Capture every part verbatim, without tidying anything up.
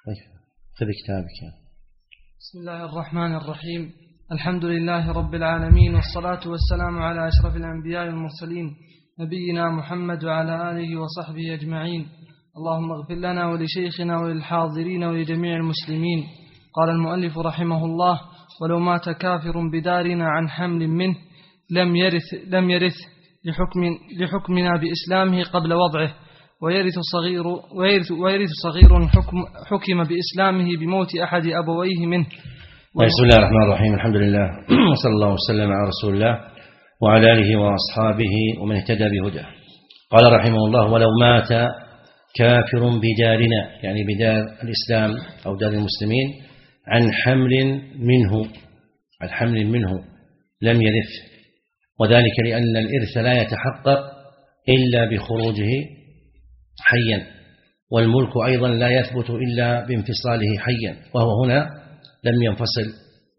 خذ كتابك. بسم الله الرحمن الرحيم. الحمد لله رب العالمين، والصلاة والسلام على أشرف الأنبياء والمرسلين نبينا محمد وعلى آله وصحبه أجمعين. اللهم اغفر لنا ولشيخنا وللحاضرين ولجميع المسلمين. قال المؤلف رحمه الله: ولو مات كافر بدارنا عن حمل منه لم يرث لم يرث لحكم لحكمنا بإسلامه قبل وضعه، ويرث صغير ويرث, ويرث صغير حكم حكم بإسلامه بموت أحد أبويه منه. بسم الله الرحمن الرحيم. الحمد لله وصلى الله وسلم على رسول الله وعلى آله وأصحابه ومن اهتدى بهداه. قال رحمه الله: ولو مات كافر بدارنا، يعني بدار الإسلام أو دار المسلمين، عن حمل منه عن حمل منه لم يرث، وذلك لأن الإرث لا يتحقق إلا بخروجه حيا، والملك أيضا لا يثبت إلا بانفصاله حيا، وهو هنا لم ينفصل.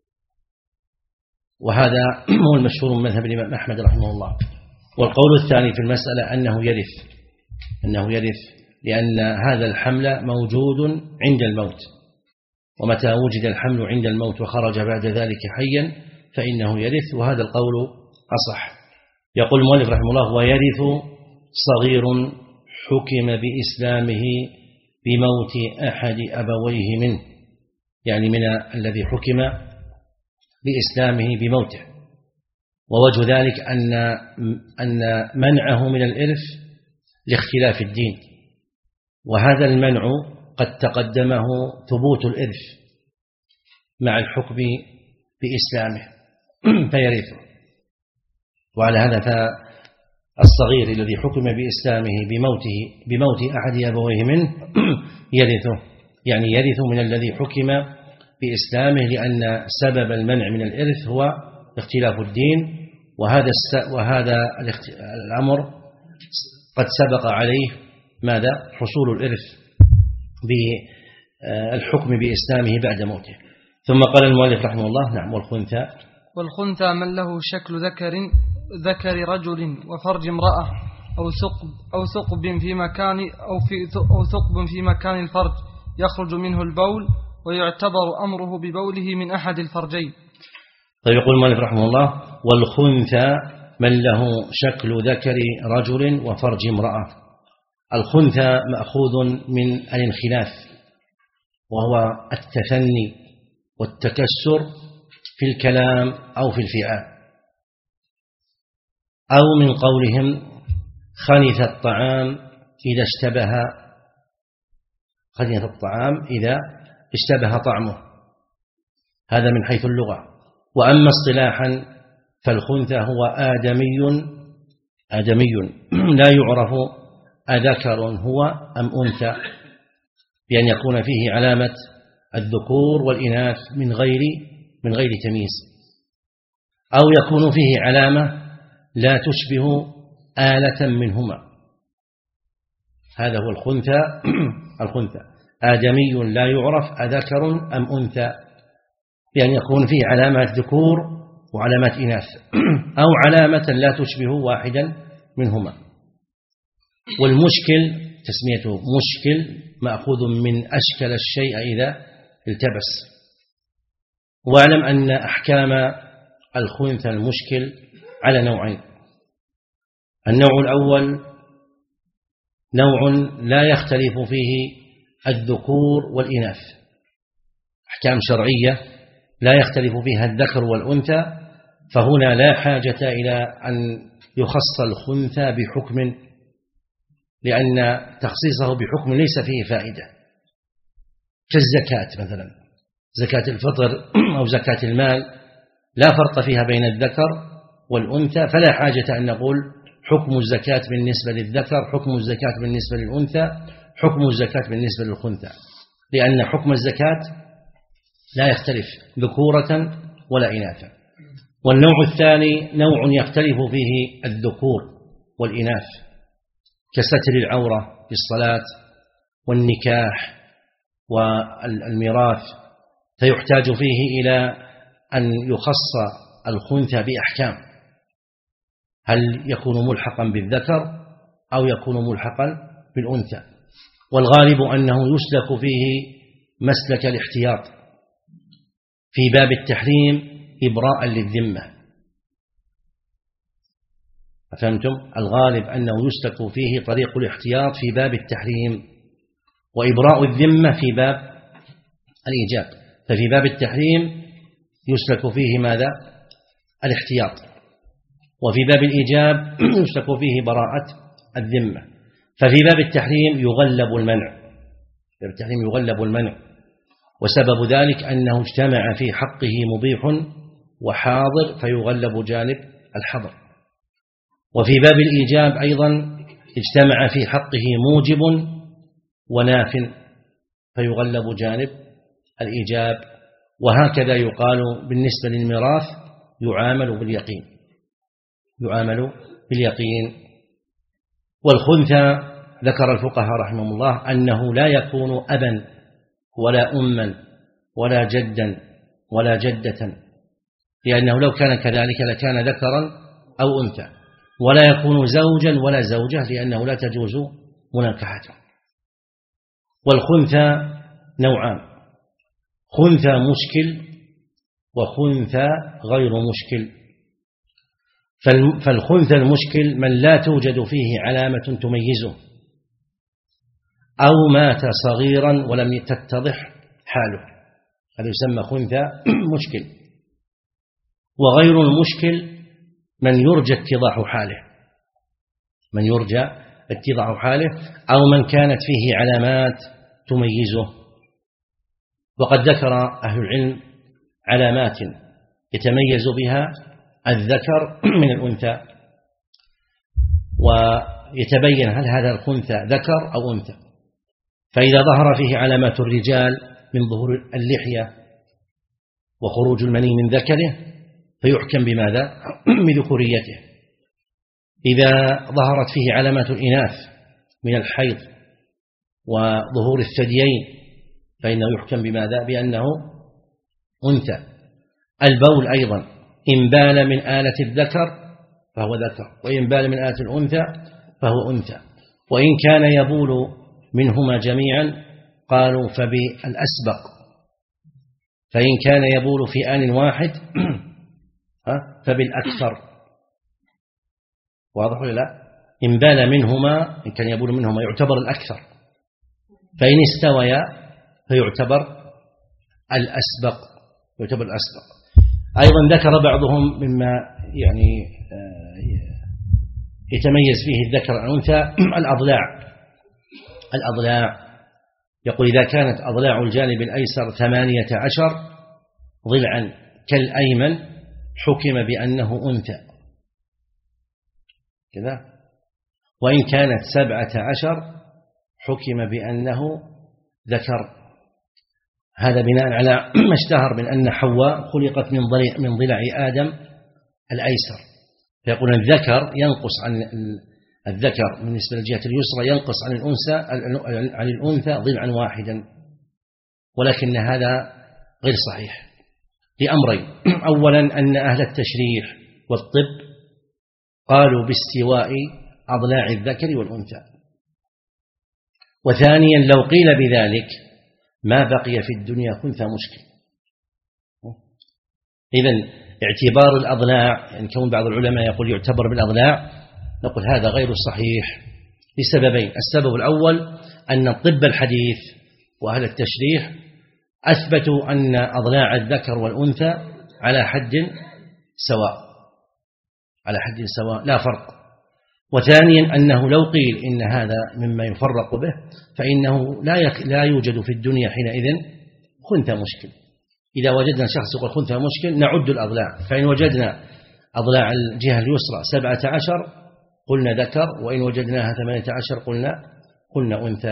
وهذا هو المشهور من مذهب الإمام أحمد رحمه الله. والقول الثاني في المسألة أنه يرث أنه يرث لأن هذا الحمل موجود عند الموت، ومتى وجد الحمل عند الموت وخرج بعد ذلك حيا فإنه يرث، وهذا القول أصح. يقول المؤلف رحمه الله: ويرث صغير حكم بإسلامه بموت أحد أبويه منه، يعني من الذي حكم بإسلامه بموته. ووجه ذلك أن أن منعه من الإرث لاختلاف الدين، وهذا المنع قد تقدمه ثبوت الإرث مع الحكم بإسلامه فيرثه. وعلى هذا فالصغير الذي حكم بإسلامه بموته بموت أحد أبويه منه يرثه، يعني يرث من الذي حكم بإسلامه، لأن سبب المنع من الإرث هو اختلاف الدين، وهذا وهذا الأمر قد سبق عليه ماذا؟ حصول الإرث بالحكم بإسلامه بعد موته. ثم قال المؤلف رحمه الله: نعم. والخنثى والخنثى من له شكل ذكر ذكر رجل وفرج امرأة أو ثقب أو ثقب في مكان أو في أو ثقب في مكان الفرج يخرج منه البول، ويعتبر أمره ببوله من أحد الفرجين. طيب، يقول المؤلف رحمه الله: والخنثى من له شكل ذكر رجل وفرج امرأة. الخنثى مأخوذ من الانخلاف، وهو التثني والتكسر في الكلام أو في الفعال، أو من قولهم خنث الطعام إذا اشتبه خنث الطعام إذا اشتبه طعمه، هذا من حيث اللغة. وأما اصطلاحا فالخنثى هو آدمي آدمي لا يعرف أذكر هو أم أنثى، بأن يكون فيه علامة الذكور والإناث من غير من غير تمييز، أو يكون فيه علامة لا تشبه آلة منهما. هذا هو الخنثى. الخنثى آدمي لا يعرف أذكر أم أنثى، بأن يكون فيه علامات ذكور وعلامات إناث، أو علامة لا تشبه واحدا منهما. والمشكل تسميته مشكل مأخوذ من أشكل الشيء إذا التبس. واعلم أن أحكام الخنثى المشكل على نوعين: النوع الأول نوع لا يختلف فيه الذكور والإناث، أحكام شرعية لا يختلف فيها الذكر والأنثى، فهنا لا حاجة إلى أن يخص الخنثى بحكم، لأن تخصيصه بحكم ليس فيه فائدة، كالزكاة مثلا، زكاة الفطر أو زكاة المال لا فرق فيها بين الذكر والأنثى، فلا حاجة أن نقول حكم الزكاة بالنسبة للذكر، حكم الزكاة بالنسبة للأنثى، حكم الزكاة بالنسبة للخنثى، لأن حكم الزكاة لا يختلف ذكورة ولا إناثا. والنوع الثاني نوع يختلف فيه الذكور والإناث، كستر العورة في الصلاة والنكاح والميراث، فيحتاج فيه إلى أن يخص الخنثى بأحكام، هل يكون ملحقا بالذكر أو يكون ملحقا بالأنثى. والغالب أنه يسلك فيه مسلك الاحتياط في باب التحريم إبراء للذمة. فهمتم؟ الغالب أنه يسلك فيه طريق الاحتياط في باب التحريم، وإبراء الذمة في باب الإيجاب. ففي باب التحريم يسلك فيه ماذا؟ الاحتياط، وفي باب الإيجاب يسلك فيه براءة الذمة. ففي باب التحريم يغلب المنع، في باب التحريم يغلب المنع، وسبب ذلك أنه اجتمع في حقه مبيح وحاضر فيغلب جانب الحظر. وفي باب الإيجاب أيضا اجتمع في حقه موجب وناف فيغلب جانب الإيجاب. وهكذا يقال بالنسبة للميراث يعامل باليقين، يعامل باليقين. والخنثى ذكر الفقهاء رحمهم الله أنه لا يكون أبا ولا أما ولا جدا ولا جدة، لأنه لو كان كذلك لكان ذكرا أو أنثى. ولا يكون زوجا ولا زوجة، لأنه لا تجوز مناكحته. والخنثى نوعان: خنثى مشكل وخنثى غير مشكل. فالخنثى المشكل من لا توجد فيه علامة تميزه، أو مات صغيرا ولم تتضح حاله، هذا يسمى خنثى مشكل. وغير المشكل من يرجى اتضاح حاله، من يرجى اتضاح حاله أو من كانت فيه علامات تميزه. وقد ذكر أهل العلم علامات يتميز بها الذكر من الأنثى، ويتبين هل هذا الخنثى ذكر أو أنثى. فإذا ظهر فيه علامات الرجال من ظهور اللحية وخروج المني من ذكره فيحكم بماذا؟ بذكوريته. إذا ظهرت فيه علامات الإناث من الحيض وظهور الثديين فإنه يحكم بماذا؟ بأنه أنثى. البول أيضا إن بال من آلة الذكر فهو ذكر، وإن بال من آلة الأنثى فهو أنثى. وإن كان يبول منهما جميعا قالوا فبالأسبق، فإن كان يبول في آن واحد فبالأكثر. واضح ولا لا؟ إن بال منهما، إن كان يبول منهما يعتبر الأكثر، فإن استويا فيعتبر الأسبق، يعتبر الأسبق. أيضا ذكر بعضهم مما يعني يتميز فيه الذكر عن الأنثى الأضلاع. الأضلاع يقول إذا كانت أضلاع الجانب الأيسر ثمانية عشر ضلعا كالأيمن حكم بأنه أنثى كذا، وإن كانت سبعة عشر حكم بأنه ذكر. هذا بناء على ما اشتهر من أن حواء خلقت من ضلع من ضلع آدم الأيسر، فيقول الذكر ينقص عن الذكر بالنسبة للجهة اليسرى ينقص عن الأنثى عن الأنثى ضلعا واحدا، ولكن هذا غير صحيح لأمرين: أولا أن أهل التشريح والطب قالوا باستواء أضلاع الذكر والأنثى، وثانيا لو قيل بذلك ما بقي في الدنيا خنثى مشكل. إذن اعتبار الأضلاع، يعني كون بعض العلماء يقول يعتبر بالأضلاع، نقول هذا غير صحيح لسببين: السبب الأول أن الطب الحديث وأهل التشريح أثبتوا أن أضلاع الذكر والأنثى على حد سواء، على حد سواء لا فرق. وثانيا أنه لو قيل إن هذا مما يفرق به فإنه لا لا يوجد في الدنيا حينئذ خنثى مشكل. إذا وجدنا شخص يقول خنثى مشكل نعد الأضلاع، فإن وجدنا أضلاع الجهة اليسرى سبعة عشر قلنا ذكر، وإن وجدناها ثمانية عشر قلنا قلنا أنثى.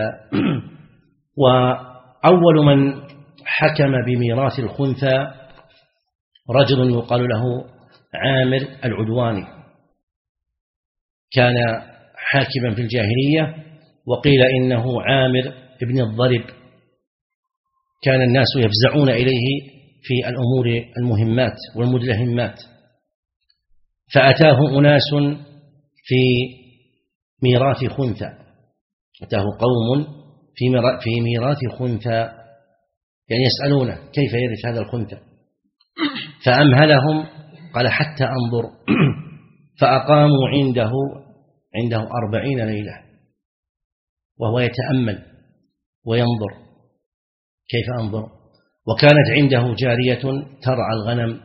وأول من حكم بميراث الخنثى رجل يقال له عامر العدواني، كان حاكما في الجاهلية، وقيل إنه عامر ابن الضرب، كان الناس يفزعون إليه في الأمور المهمات والمدلهمات، فأتاه أناس في ميراث خنثى، أتاه قوم في ميراث خنثى يعني يسألونه كيف يرث هذا الخنثى، فأمهلهم قال حتى أنظر. فأقاموا عنده عنده أربعين ليلة وهو يتأمل وينظر. كيف أنظر؟ وكانت عنده جارية ترعى الغنم،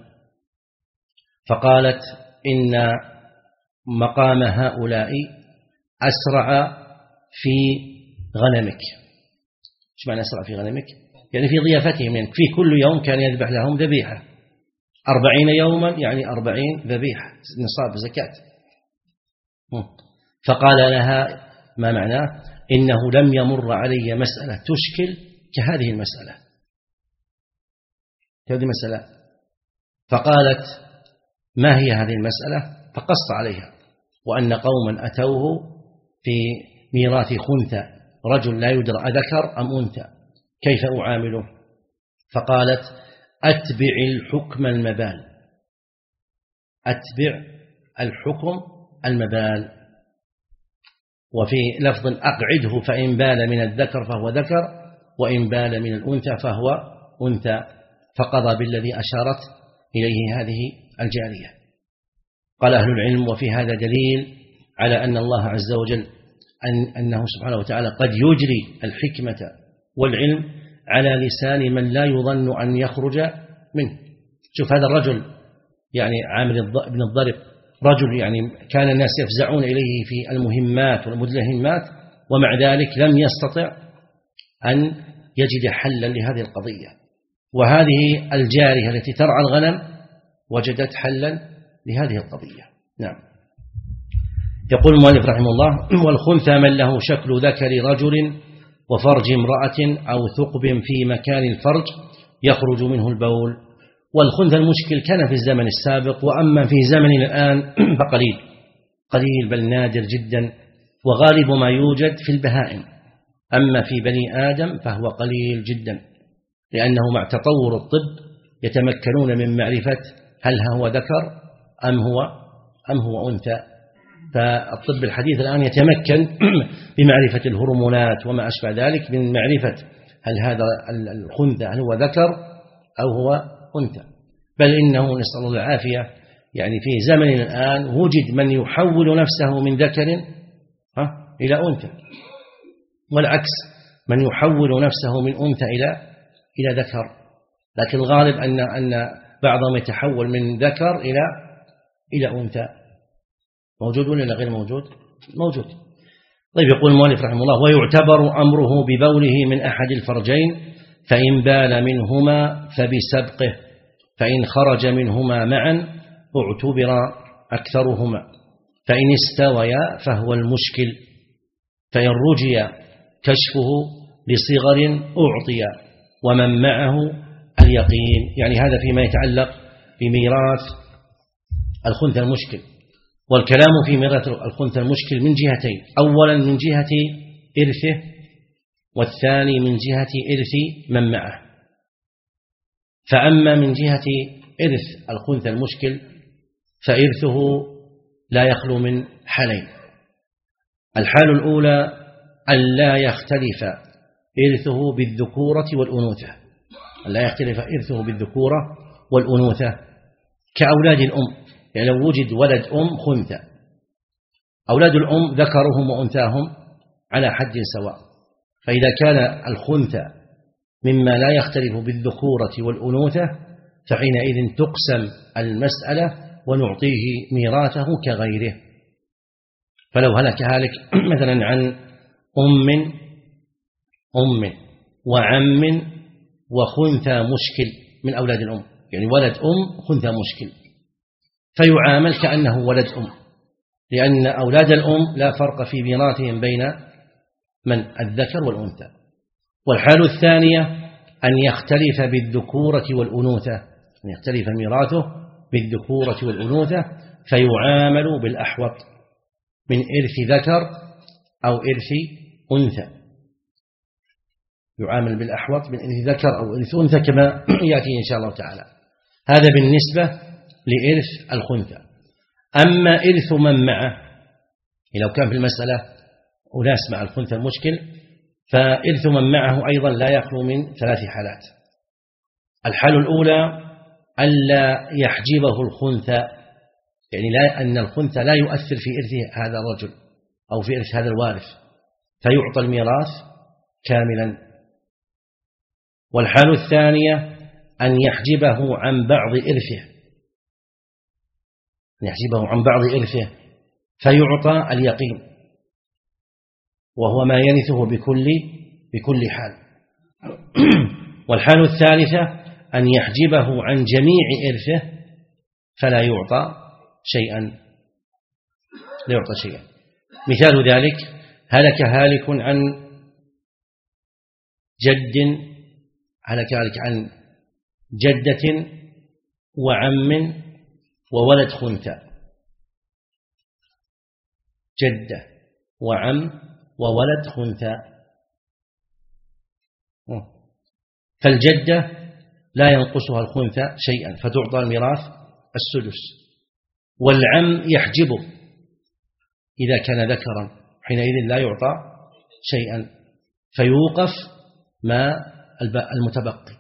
فقالت إن مقام هؤلاء أسرع في غنمك. ايش معنى أسرع في غنمك؟ يعني في ضيافتهم، يعني في كل يوم كان يذبح لهم ذبيحة، أربعين يوما يعني أربعين ذبيحة نصاب زكاة. فقال لها ما معناه؟ إنه لم يمر علي مسألة تشكل كهذه المسألة هذه مسألة. فقالت ما هي هذه المسألة؟ فقص عليها وأن قوما أتوه في ميراث خنثى، رجل لا يدرى أذكر أم أنثى، كيف أعامله؟ فقالت أتبع الحكم المبال، أتبع الحكم المبال. وفي لفظ أقعده فإن بال من الذكر فهو ذكر وإن بال من الأنثى فهو أنثى. فقضى بالذي أشارت إليه هذه الجارية. قال أهل العلم وفي هذا دليل على أن الله عز وجل أن أنه سبحانه وتعالى قد يجري الحكمة والعلم على لسان من لا يظن أن يخرج منه. شوف هذا الرجل يعني عامر بن الضرب، رجل يعني كان الناس يفزعون إليه في المهمات والمدلهمات، ومع ذلك لم يستطع أن يجد حلا لهذه القضية. وهذه الجارية التي ترعى الغنم وجدت حلا لهذه القضية. نعم. يقول المؤلف رحمه الله: والخنثى من له شكل ذكر رجل وفرج امرأة أو ثقب في مكان الفرج يخرج منه البول. والخنثى المشكل كان في الزمن السابق، وأما في زمننا الآن فقليل قليل بل نادر جدا، وغالب ما يوجد في البهائم. أما في بني آدم فهو قليل جدا، لأنه مع تطور الطب يتمكنون من معرفة هل هو ذكر أم هو أم هو أنثى. فالطب الحديث الآن يتمكن بمعرفة الهرمونات وما أشبه ذلك، من معرفة هل هذا الخنثى هل هو ذكر أو هو أنثى. بل إنه نسأل الله العافية يعني في زمننا الآن وجد من يحول نفسه من ذكر إلى أنثى، والعكس من يحول نفسه من أنثى إلى إلى ذكر. لكن الغالب أن أن بعضهم يتحول من ذكر إلى إلى أنثى. موجود ولا غير موجود؟ موجود. طيب يقول المؤلف رحمه الله: ويعتبر أمره ببوله من أحد الفرجين، فإن بال منهما فبسبقه، فإن خرج منهما معا اعتبر أكثرهما، فإن استويا فهو المشكل، فإن رجي كشفه لصغر أعطي ومن معه اليقين. يعني هذا فيما يتعلق بميراث الخنثى المشكل. والكلام في ميراث الخنثى المشكل من جهتين: أولا من جهة إرثه، والثاني من جهة إرث من معه. فأما من جهة إرث الخنثى المشكل فإرثه لا يخلو من حالين: الحال الأولى أن لا يختلف إرثه بالذكورة والأنوثة، لا يختلف إرثه بالذكورة والأنوثة كأولاد الأم. يعني لو وجد ولد أم خنثى، أولاد الأم ذكرهم وأنثاهم على حد سواء. فإذا كان الخنثى مما لا يختلف بالذكورة والأنوثة فحينئذ تقسم المسألة ونعطيه ميراثه كغيره. فلو هلك هالك مثلا عن أم أم وعم وخنثى مشكل من أولاد الأم، يعني ولد أم خنثى مشكل، فيعامل كأنه ولد أم، لأن أولاد الأم لا فرق في ميراثهم بين من الذكر والأنثى. والحال الثانية أن يختلف بالذكورة والأنوثة، أن يختلف ميراثه بالذكورة والأنوثة، فيعامل بالأحوط من إرث ذكر أو إرث أنثى، يعامل بالأحوط من إرث ذكر أو إرث أنثى كما يأتي إن شاء الله تعالى. هذا بالنسبة لإرث الخنثى. أما إرث من معه، لو كان في المسألة أناس مع الخنثى المشكل، فإرث من معه أيضا لا يخلو من ثلاث حالات: الحالة الأولى ألا يحجبه الخنثى، يعني لا أن الخنثى لا يؤثر في إرث هذا الرجل أو في إرث هذا الوارث فيعطى الميراث كاملا. والحالة الثانية أن يحجبه عن بعض إرثه، أن يحجبه عن بعض إرثه فيعطى اليقين، وهو ما يرثه بكل بكل حال. والحالة الثالثة أن يحجبه عن جميع إرثه فلا يعطى شيئا، لا يعطى شيئا. مثال ذلك: هلك هالك عن جد، هلك هالك عن جدة وعم وولد خنثى، جدة وعم وولد خنثى. فالجدة لا ينقصها الخنثى شيئا فتعطى الميراث السدس، والعم يحجبه إذا كان ذكرا حينئذ لا يعطى شيئا فيوقف ما المتبقي.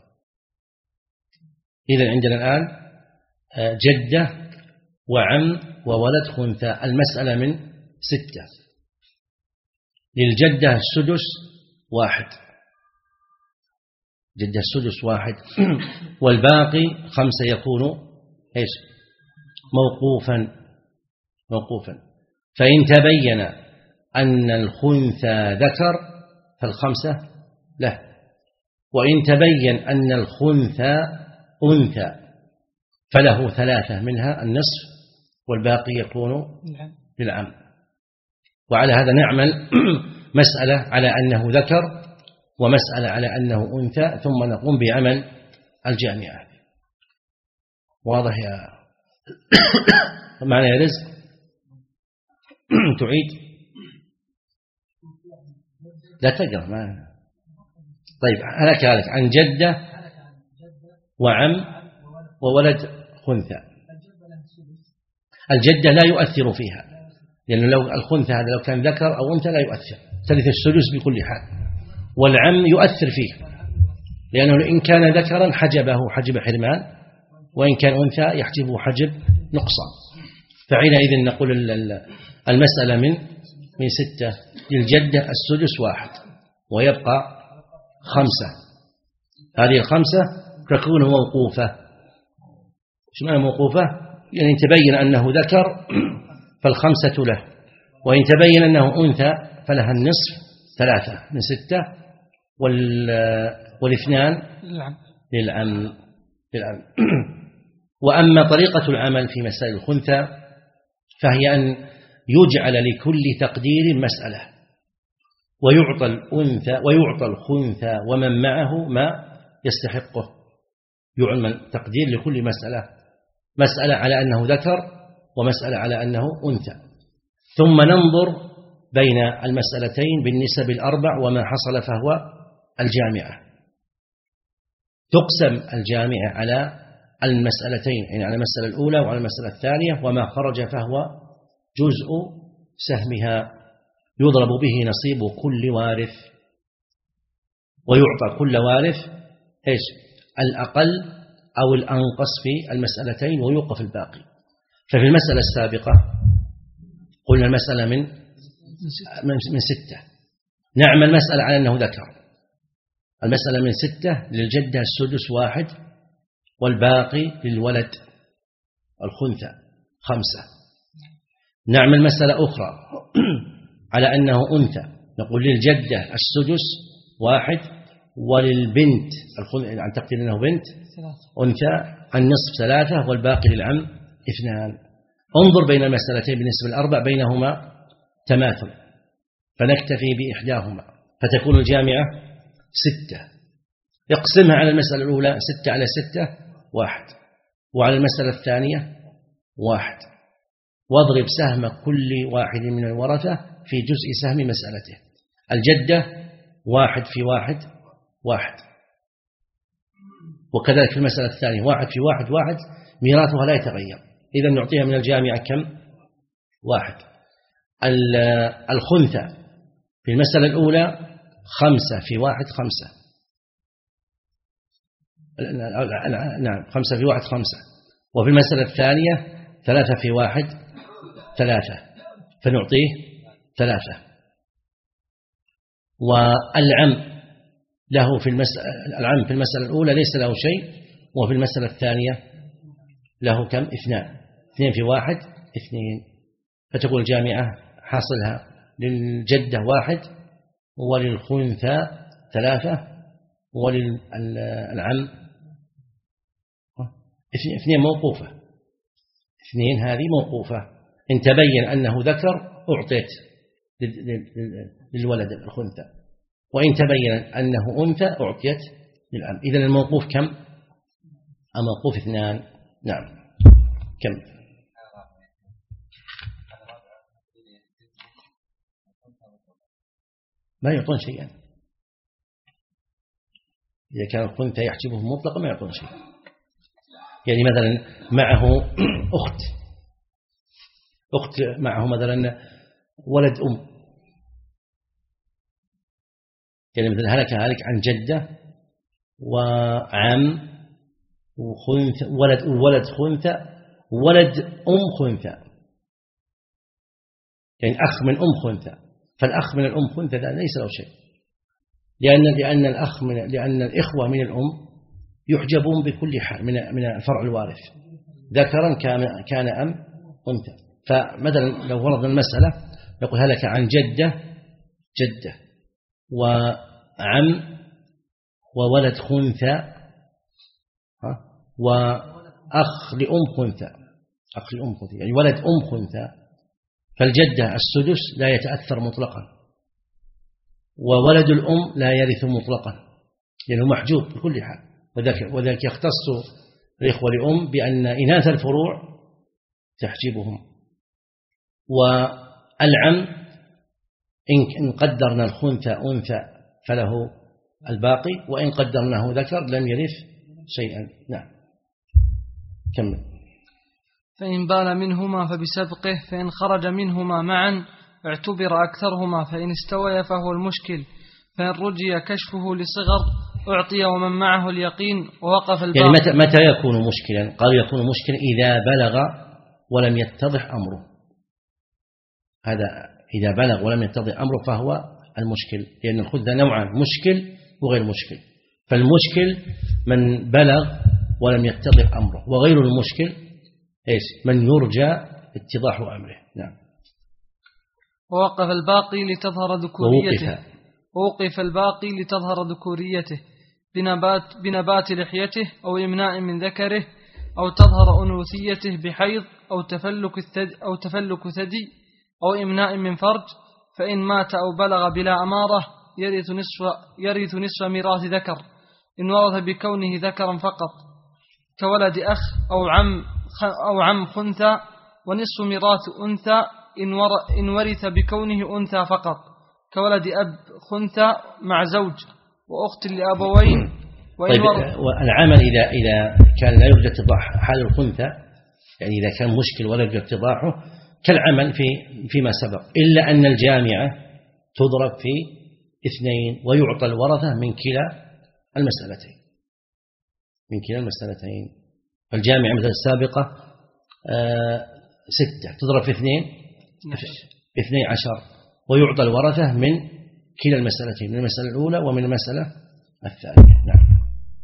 إذن عندنا الآن جدة وعم وولد خنثى، المسألة من ستة. للجدة السدس واحد، جدة السدس واحد، والباقي خمسة يكون إيش؟ موقوفا موقوفا فإن تبين أن الخنثى ذكر فالخمسة له، وإن تبين أن الخنثى أنثى فله ثلاثة منها النصف والباقي يكون للعم. وعلى هذا نعمل مسألة على أنه ذكر ومسألة على أنه أنثى، ثم نقوم بعمل الجامعة. واضح يا معنى يا رزق؟ تعيد؟ لا تقرأ ما. طيب هلك هلك عن جدة وعم وولد خنثى. الجدة لا يؤثر فيها، لأنه لو الخنثى هذا لو كان ذكر أو أنثى لا يؤثر، ترث السدس بكل حال. والعم يؤثر فيه، لأنه إن كان ذكرا حجبه حجب حرمان، وإن كان أنثى يحجبه حجب نقصان. فحينئذ نقول المسألة من من ستة. للجدة السدس واحد ويبقى خمسة، هذه الخمسة تكون موقوفة. ايش معنى موقوفة؟ يعني تبين أنه ذكر فالخمسة له، وإن تبين أنه أنثى فلها النصف ثلاثة من ستة، والاثنان للعم للعم. وأما طريقة العمل في مسائل الخنثى فهي أن يجعل لكل تقدير مسألة، ويعطى الأنثى ويعطى الخنثى ومن معه ما يستحقه. يعمل تقدير لكل مسألة، مسألة على أنه ذكر ومسألة على أنه أنثى، ثم ننظر بين المسألتين بالنسب الأربع وما حصل فهو الجامعة. تقسم الجامعة على المسألتين، يعني على المسألة الأولى وعلى المسألة الثانية، وما خرج فهو جزء سهمها يضرب به نصيب كل وارث، ويعطى كل وارث إيش؟ الأقل أو الأنقص في المسألتين ويوقف الباقي. ففي المسألة السابقة قلنا المسألة من من ستة، نعمل مسألة على أنه ذكر. المسألة من ستة للجدة السدس واحد، والباقي للولد الخنثى خمسة. نعمل مسألة أخرى على أنه أنثى، نقول للجدة السدس واحد، وللبنت عن تقدير أنه بنت أنثى النصف ثلاثة، والباقي للعم اثنان. انظر بين المسألتين بالنسبة الأربع بينهما تماثل، فنكتفي بإحداهما فتكون الجامعة ستة. اقسمها على المسألة الأولى ستة على ستة واحد، وعلى المسألة الثانية واحد، واضرب سهم كل واحد من الورثة في جزء سهم مسألته. الجدة واحد في واحد واحد، وكذلك في المسألة الثانية واحد في واحد واحد، ميراثها لا يتغير. إذا نعطيها من الجامعة كم؟ واحد. الخنثى في المسألة الأولى خمسة في واحد خمسة، نعم خمسة في واحد خمسة. وفي المسألة الثانية ثلاثة في واحد ثلاثة فنعطيه ثلاثة. والعم له في المسألة العم في المسألة الأولى ليس له شيء، وفي المسألة الثانية له كم؟ اثنان. اثنين في واحد اثنين، فتقول الجامعة حاصلها للجدة واحد وللخنثى ثلاثة وللعم اثنين موقوفة. اثنين هذه موقوفة، إن تبين أنه ذكر أعطيت للولد الخنثى، وإن تبين أنه أنثى أعطيت للعم. إذن الموقوف كم؟ الموقوف اثنان. نعم. كم؟ ما يعطون شيئا. إذا كان الخنثى يحجبه مطلقا ما يعطون شيئا. يعني مثلا معه أخت أخت معه مثلا ولد أم، يعني مثلا هلك هلك عن جدة وعم وخنثى ولد ولد خنثى ولد أم خنثى، يعني أخ من أم خنثى، فالأخ من الأم خنثى ليس له شيء، لأن لأن الأخ من لأن الإخوة من الأم يحجبون بكل حال من من الفرع الوارث، ذكرا كان كان أم أنثى. فمثلا لو فرضنا المسألة نقول هلك عن جدة جدة وعم وولد خنثى وأخ لأم خنثى، أخ لأم خنثى يعني ولد أم خنثى، فالجدة السدس لا يتأثر مطلقا، وولد الأم لا يرث مطلقا لأنه محجوب بكل حال. وذلك, وذلك يختص الإخوة لأم بأن إناث الفروع تحجبهم. والعم إن قدرنا الخنثى أنثى فله الباقي، وإن قدرناه ذكر لم يرث شيئا. نعم. كمل. فإن بال منهما فبسبقه، فإن خرج منهما معا اعتبر أكثرهما، فإن استوى فهو المشكل، فإن رجي كشفه لصغر أعطي ومن معه اليقين ووقف الباقي. يعني متى, متى يكون مشكلا؟ قال يكون مشكلا إذا بلغ ولم يتضح أمره. هذا إذا بلغ ولم يتضح أمره فهو المشكل، لأن الخنثى نوعان، مشكل وغير مشكل. فالمشكل من بلغ ولم يتضح أمره، وغير المشكل إيش؟ من يرجى اتضاح أمره. نعم. ووقف الباقي لتظهر ذكوريته ووقف الباقي لتظهر ذكوريته بنبات, بنبات لحيته أو إمناء من ذكره، أو تظهر أنوثيته بحيض أو تفلك الثدي أو تفلك ثدي أو إمناء من فرج. فإن مات أو بلغ بلا أمارة يرث نصف يرث نصف ميراث ذكر إن ورث بكونه ذكرا فقط، كولد أخ أو عم أو عم خنثى، ونصف ميراث أنثى إن ورث بكونه أنثى فقط، كولد أب خنثى مع زوج وأخت لأبوين. طيب العمل إذا إذا كان لا يوجد اتضاح حال الخنثى، يعني إذا كان مشكل ولا يوجد اتضاحه كالعمل في فيما سبق، إلا أن الجامعة تضرب في اثنين ويعطى الورثة من كلا المسألتين من كلا المسألتين. فالجامعة مثل السابقة آه ستة تضرب في اثنين اثنين عشر، ويعطى الورثة من كلا المسألتين، من المسألة الأولى ومن المسألة الثانية. نعم.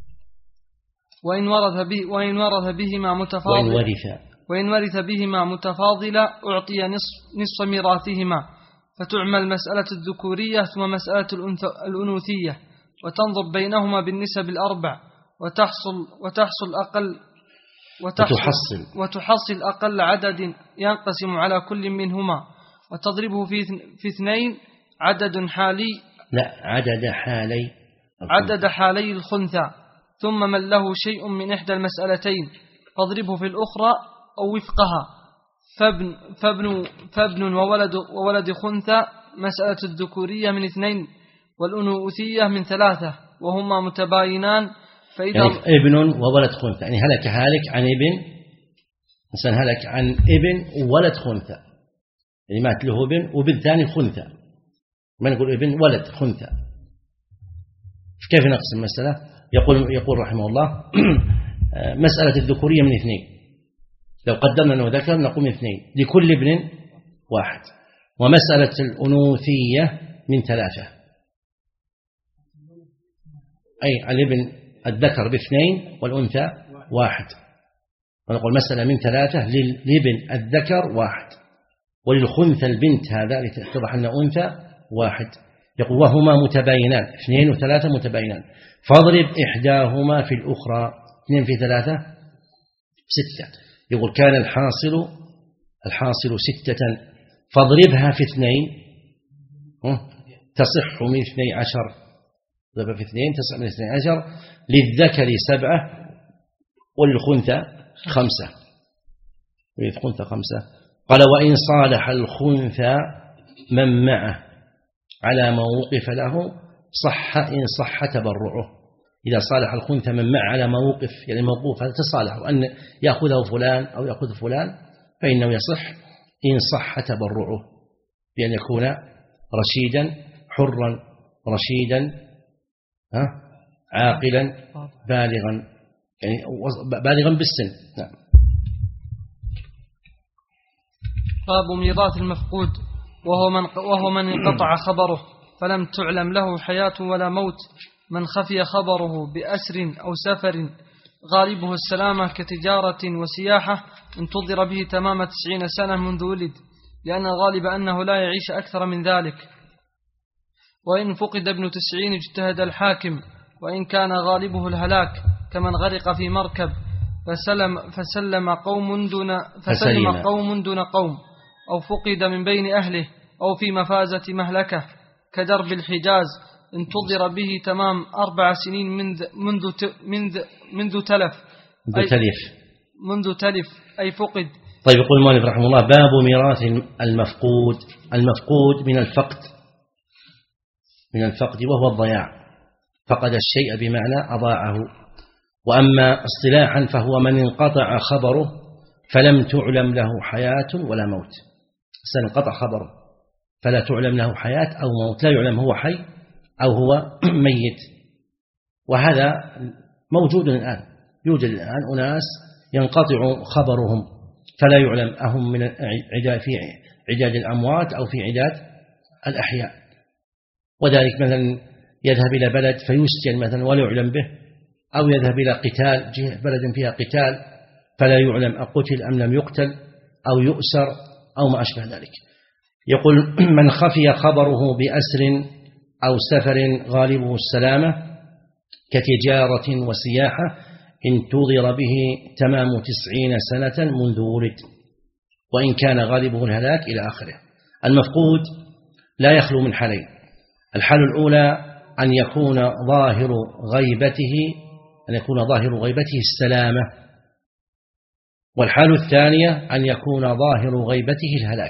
وإن ورث به وإن ورث بهما متفاضل وإن ورث وإن ورث بهما متفاضلا أعطي نصف نصف ميراثهما، فتعمل مسألة الذكورية ثم مسألة الأنوثية، وتنظر بينهما بالنسب الأربع، وتحصل وتحصل أقل وتحصل, وتحصل أقل عدد ينقسم على كل منهما، وتضربه في في اثنين عدد حالي لا عدد حالي عدد حالي الخنثى، ثم من له شيء من إحدى المسألتين فاضربه في الأخرى أو وفقها. فابن, فابن, فابن وولد, وولد خنثى مسألة الذكورية من اثنين، والأنوثية من ثلاثة، وهما متباينان. فإذا يعني ابن وولد خنثى، يعني هلك هالك عن ابن، مثلا هلك عن ابن وولد خنثى، يعني مات له ابن وابن ثاني خنثى، ما نقول ابن ولد خنثى. كيف نقسم المسألة؟ يقول يقول رحمه الله مسألة الذكورية من اثنين، لو قدرنا أنه ذكر نقول من اثنين لكل ابن واحد، ومسألة الأنوثية من ثلاثة، أي الابن الذكر باثنين والأنثى واحد، ونقول مسألة من ثلاثة للابن الذكر واحد، وللخنثى البنت هذا لتتضح أن أنثى واحد. يقول وهما متباينان، اثنين وثلاثة متباينان، فاضرب إحداهما في الأخرى، اثنين في ثلاثة ستة. يقول كان الحاصل الحاصل ستة فاضربها في اثنين تصح من اثني عشر، ضرب في اثنين تصح من اثني عشر، للذكر سبعة وللخنثى خمسة، وللخنثى خمسة. قال وإن صالح الخنثى من معه على ما وقف له صح إن صح تبرعه. إذا صالح الخنثى من معه على ما وقف يعني موقوف هذا تصالح أن يأخذه فلان أو يأخذ فلان فإنه يصح إن صح تبرعه، بأن يكون رشيدا حرا رشيدا عاقلا بالغا، يعني بالغا بالسن. نعم. باب ميراث المفقود، وهو من وهو من انقطع خبره فلم تعلم له حياة ولا موت، من خفي خبره بأسر أو سفر غالبه السلامة كتجارة وسياحة انتظر به تمام تسعين سنة منذ ولد، لأن الغالب أنه لا يعيش أكثر من ذلك. وإن فقد ابن تسعين اجتهد الحاكم، وإن كان غالبه الهلاك كمن غرق في مركب فسلم, فسلم قوم دون فسلم قوم دون قوم، أو فقد من بين أهله، أو في مفازة مهلكة كدرب الحجاز انتظر به تمام أربع سنين منذ منذ منذ منذ تلف منذ تلف منذ تلف أي فقد. طيب يقول المؤلف رحمه الله باب ميراث المفقود. المفقود من الفقد من الفقد وهو الضياع، فقد الشيء بمعنى أضاعه. وأما اصطلاحا فهو من انقطع خبره فلم تعلم له حياة ولا موت. سننقطع خبره فلا تعلم له حياة أو موت، لا يعلم هو حي أو هو ميت. وهذا موجود الآن، يوجد الآن أناس ينقطع خبرهم فلا يعلم أهم من عداد في عداد الأموات أو في عداد الأحياء. وذلك مثلا يذهب إلى بلد فيسجن مثلا ولا يعلم به، أو يذهب إلى قتال جهة بلد فيها قتال فلا يعلم أقتل أم لم يقتل، أو يؤسر أو ما أشبه ذلك. يقول من خفي خبره بأسر أو سفر غالبه السلامة كتجارة وسياحة انتظر به تمام تسعين سنة منذ ولد، وإن كان غالبه الهلاك إلى آخره. المفقود لا يخلو من حالين: الحال الأولى أن يكون ظاهر غيبته أن يكون ظاهر غيبته السلامة، والحال الثانية أن يكون ظاهر غيبته الهلاك.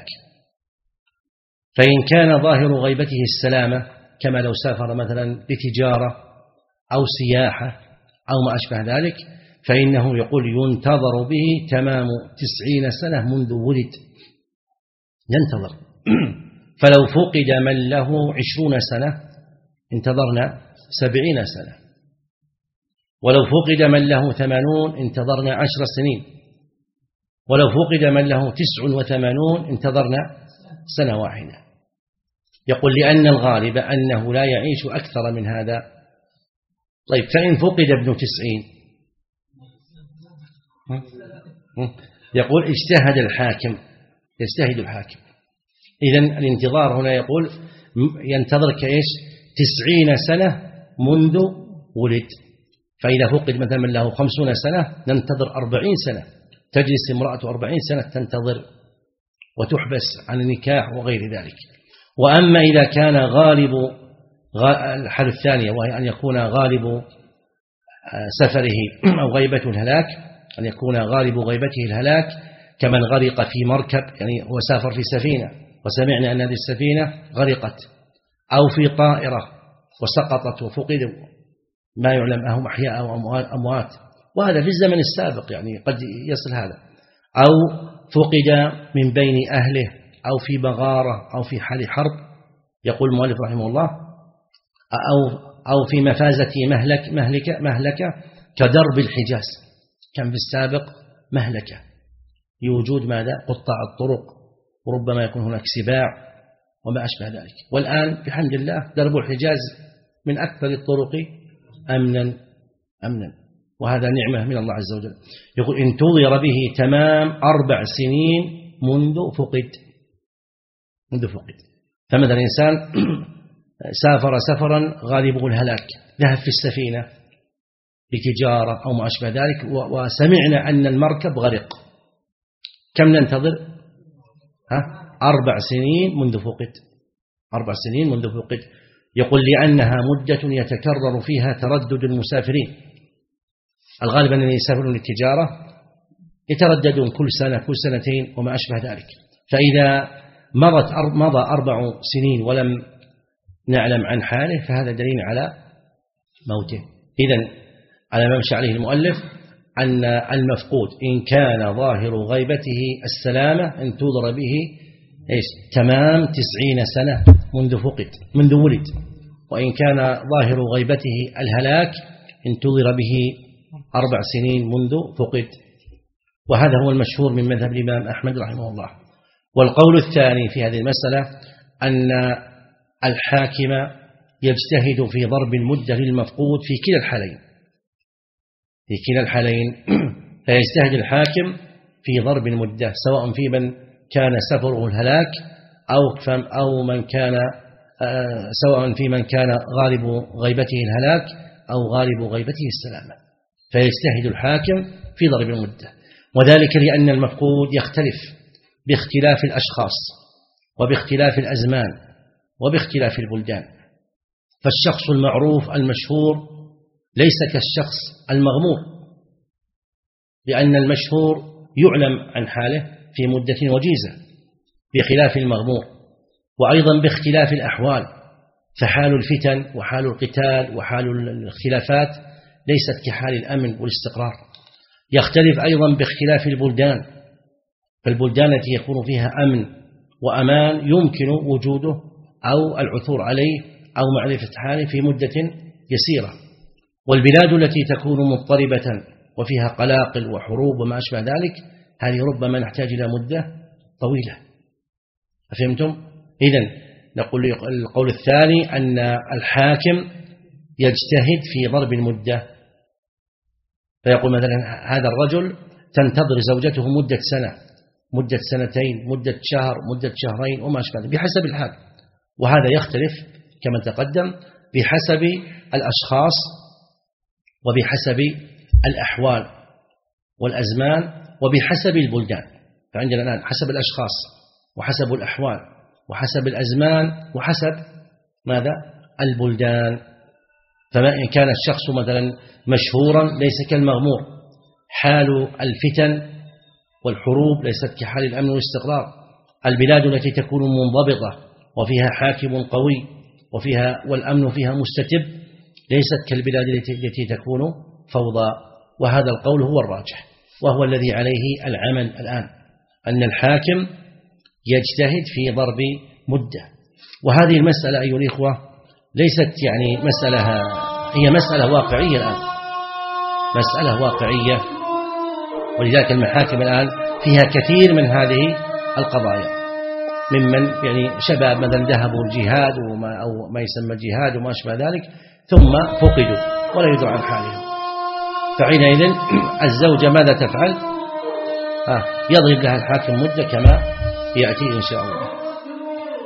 فإن كان ظاهر غيبته السلامة كما لو سافر مثلا بتجارة أو سياحة أو ما أشبه ذلك فإنه يقول ينتظر به تمام تسعين سنة منذ ولد، ينتظر. فلو فقد من له عشرون سنة انتظرنا سبعين سنة، ولو فقد من له ثمانون انتظرنا عشر سنين، ولو فقد من له تسع وثمانون انتظرنا سنة واحدة. يقول لأن الغالب أنه لا يعيش أكثر من هذا. طيب فإن فقد ابن تسعين يقول اجتهد الحاكم، يجتهد الحاكم. إذن الانتظار هنا يقول ينتظر كإيش؟ تسعين سنة منذ ولد. فإذا فقد مثلا من له خمسون سنة ننتظر أربعين سنة، تجلس امرأة أربعين سنة تنتظر وتحبس عن النكاح وغير ذلك. وأما إذا كان غالب الحالة الثانية وهي أن يكون غالب سفره أو غيبته الهلاك، أن يكون غالب غيبته الهلاك كمن غرق في مركب، يعني هو سافر في سفينة وسمعنا أن هذه السفينة غرقت، أو في طائرة وسقطت وفقدوا ما يعلم أهم أحياء أو أموات، وهذا في الزمن السابق يعني قد يصل هذا، أو فقد من بين أهله أو في مغارة أو في حال حرب. يقول المؤلف رحمه الله أو, أو في مفازة مهلك مهلكة, مهلكة كدرب الحجاز، كان في السابق مهلكة لوجود ماذا؟ قطاع الطرق، وربما يكون هناك سباع وما أشبه ذلك. والآن بحمد الله درب الحجاز من أكثر الطرق أمنا أمنا وهذا نعمة من الله عز وجل. يقول انتظر به تمام أربع سنين منذ فقد منذ فقد فمثلا إنسان سافر سفرا غالبه الهلاك، ذهب في السفينة لتجارة أو ما أشبه ذلك وسمعنا أن المركب غرق، كم ننتظر؟ ها؟ أربع سنين منذ فقد أربع سنين منذ فقد يقول لأنها مدة يتكرر فيها تردد المسافرين. الغالب أنهم يسافرون للتجارة يترددون كل سنة كل سنتين وما أشبه ذلك، فإذا مرت مضى أربع سنين ولم نعلم عن حاله فهذا دليل على موته. إذن على ما يمشي عليه المؤلف أن المفقود إن كان ظاهر غيبته السلامة انتظر به إيش؟ تمام تسعين سنة منذ فقد منذ ولد، وإن كان ظاهر غيبته الهلاك انتظر به أربع سنين منذ فقد. وهذا هو المشهور من مذهب الإمام أحمد رحمه الله. والقول الثاني في هذه المسألة أن الحاكم يجتهد في ضرب المدة للمفقود في كلا الحالين في كلا الحالين فيجتهد الحاكم في ضرب المدة سواء في من كان سفره الهلاك أو أو من كان سواء في من كان غالب غيبته الهلاك أو غالب غيبته السلامة، فيجتهد الحاكم في ضرب المدة. وذلك لأن المفقود يختلف باختلاف الأشخاص وباختلاف الأزمان وباختلاف البلدان. فالشخص المعروف المشهور ليس كالشخص المغمور، لأن المشهور يعلم عن حاله في مدة وجيزة بخلاف المغمور. وأيضا باختلاف الأحوال، فحال الفتن وحال القتال وحال الاختلافات ليست كحال الأمن والاستقرار. يختلف أيضا باختلاف البلدان، فالبلدان التي يكون فيها أمن وأمان يمكن وجوده أو العثور عليه أو معرفة حاله في مدة يسيرة. والبلاد التي تكون مضطربة وفيها قلاقل وحروب وما أشبه ذلك هذه ربما نحتاج إلى مدة طويلة. أفهمتم؟ إذن نقول القول الثاني أن الحاكم يجتهد في ضرب المدة، فيقول مثلا هذا الرجل تنتظر زوجته مدة سنة مدة سنتين مدة شهر مدة شهرين وما أشبه ذلك بحسب الحال. وهذا يختلف كما تقدم بحسب الأشخاص وبحسب الأحوال والأزمان وبحسب البلدان. فعندنا الآن حسب الأشخاص وحسب الأحوال وحسب الأزمان وحسب ماذا؟ البلدان. فما إن كان الشخص مثلا مشهورا ليس كالمغمور، حال الفتن والحروب ليست كحال الأمن والاستقرار. البلاد التي تكون منضبطة وفيها حاكم قوي وفيها والأمن فيها مستتب ليست كالبلاد التي تكون فوضى. وهذا القول هو الراجح وهو الذي عليه العمل الآن، أن الحاكم يجتهد في ضرب مدة. وهذه المسألة أيها الإخوة ليست يعني مسألة، هي مسألة واقعية الآن، مسألة واقعية. ولذلك المحاكم الآن فيها كثير من هذه القضايا، ممن يعني شباب مثلا ذهبوا الجهاد وما أو ما يسمى الجهاد وما أشبه ذلك ثم فقدوا ولا يدرى عن حالهم. فحينئذ الزوجة ماذا تفعل؟ آه يضرب لها الحاكم مدة كما يأتي إن شاء الله.